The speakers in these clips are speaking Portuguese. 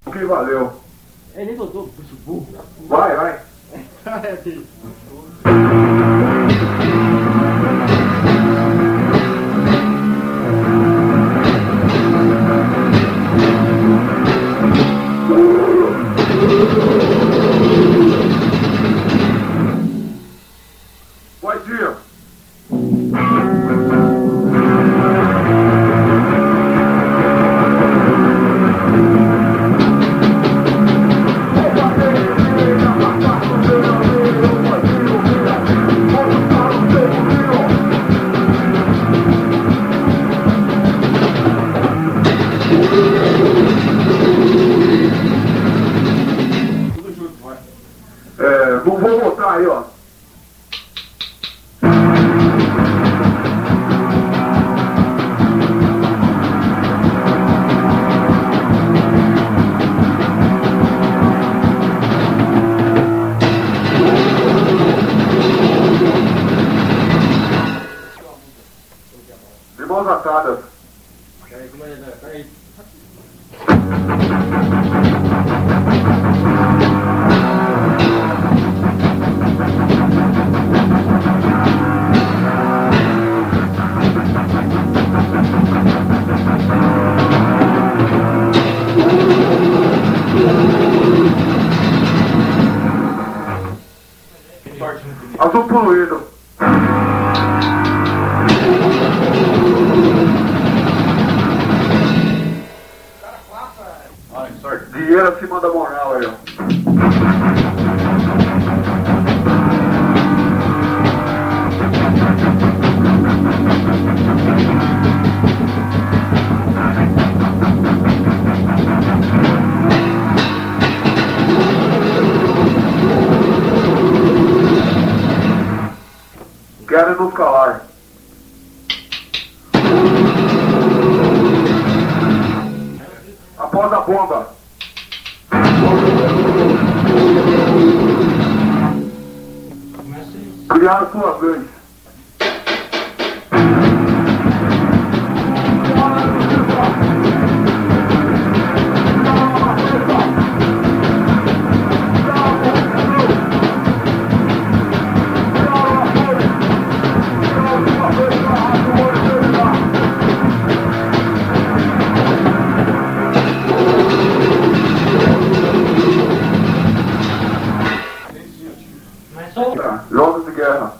O que valeu? Ele voltou pro burro. Vai, vai. Bom dia. Vou voltar aí, ó. De mãos atadas. Peraí. Azul poluído. Dinheiro acima da moral aí, ó. Querem nos calar. Após a bomba. Criar sua vez. Jogos de guerra.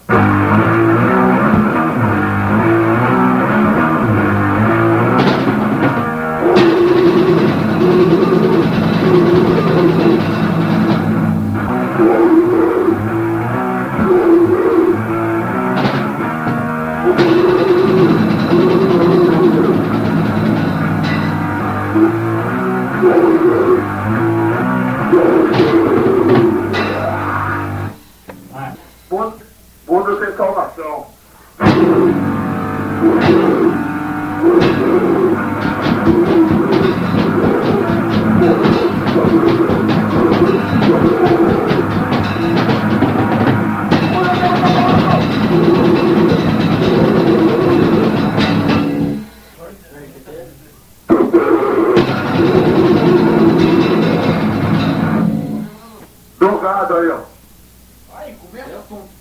Mundo sem salvação. Drogado aí, ó. Ai, começa com...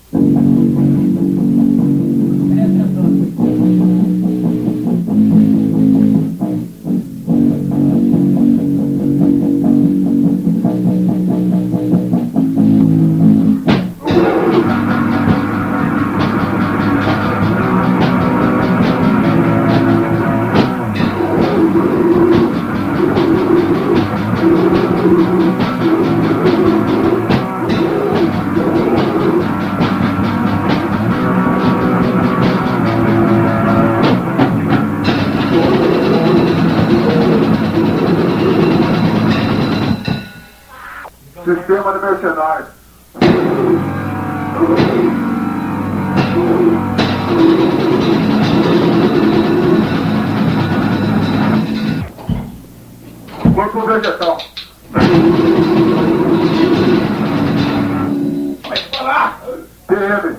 Sistema de mercenários. Corpo vegetal. Vai falar! PM.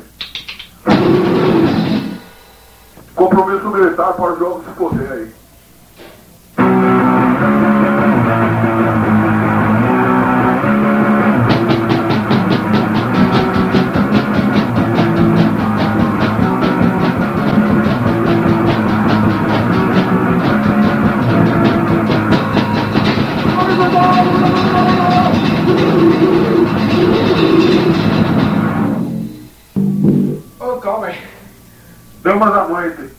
Compromisso militar para os jogos de poder aí. Damas à noite.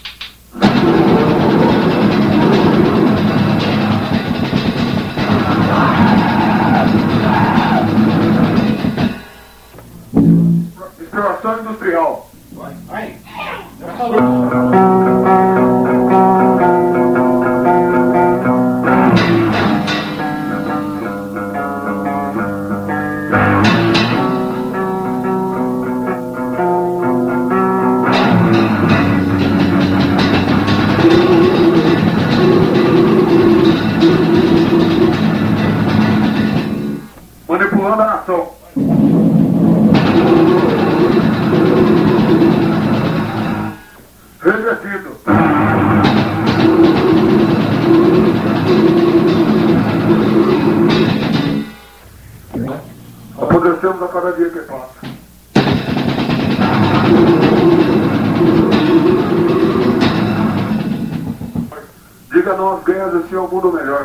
Exploração industrial. Vai. Já falou. Manipulando a nação. Regredido. Apodrecemos a cada dia que passa. Diga nós ganhas assim ao mundo melhor.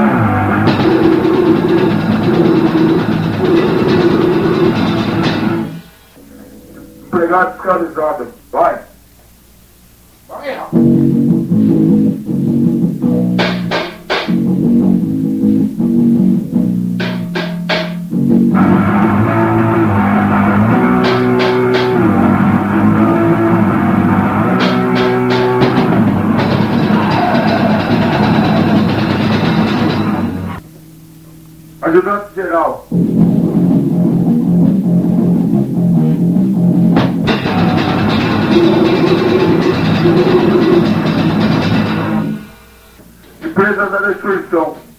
Empregado escravizado. Vai. Vai, rapaz. Ajudante geral. Empresa da destruição.